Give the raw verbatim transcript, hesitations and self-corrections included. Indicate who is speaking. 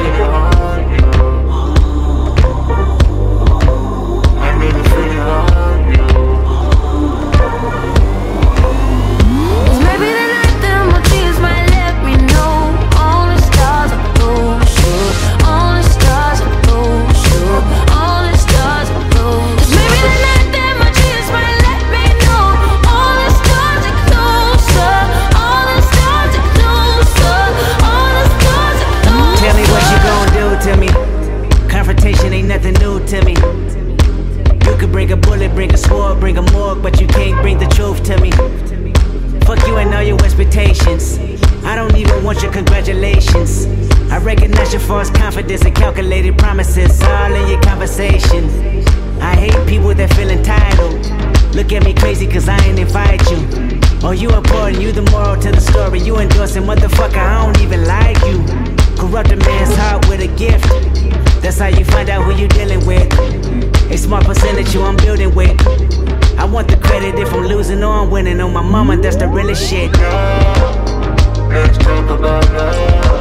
Speaker 1: feel your heartbeat. I made me feel your heartbeat.
Speaker 2: Cause maybe the night that my tears might let me know. Only stars are those, sure. Only stars are those, sure. Only stars are those. Cause maybe the night that my tears might let me know. All the stars are closer. All the stars are closer. All the stars are closer.
Speaker 3: Tell me what you gon' do to me. Confrontation ain't nothing new to me. You could bring a bullet, bring a sword, bring a morgue, but you can't bring the truth to me. Fuck you and all your expectations. I don't even want your congratulations. I recognize your false confidence and calculated promises all in your conversation. I hate people that feel entitled. Look at me crazy cause I ain't invite you. Oh, you important, you the moral to the story. You endorsing, motherfucker, I don't even like you. Corrupt a man's heart with a gift. That's how you find out who you dealing with. A smart percentage you I'm building with. I want the credit if I'm losing or I'm winning. On my mama, that's the realest shit.
Speaker 1: Let's talk about love.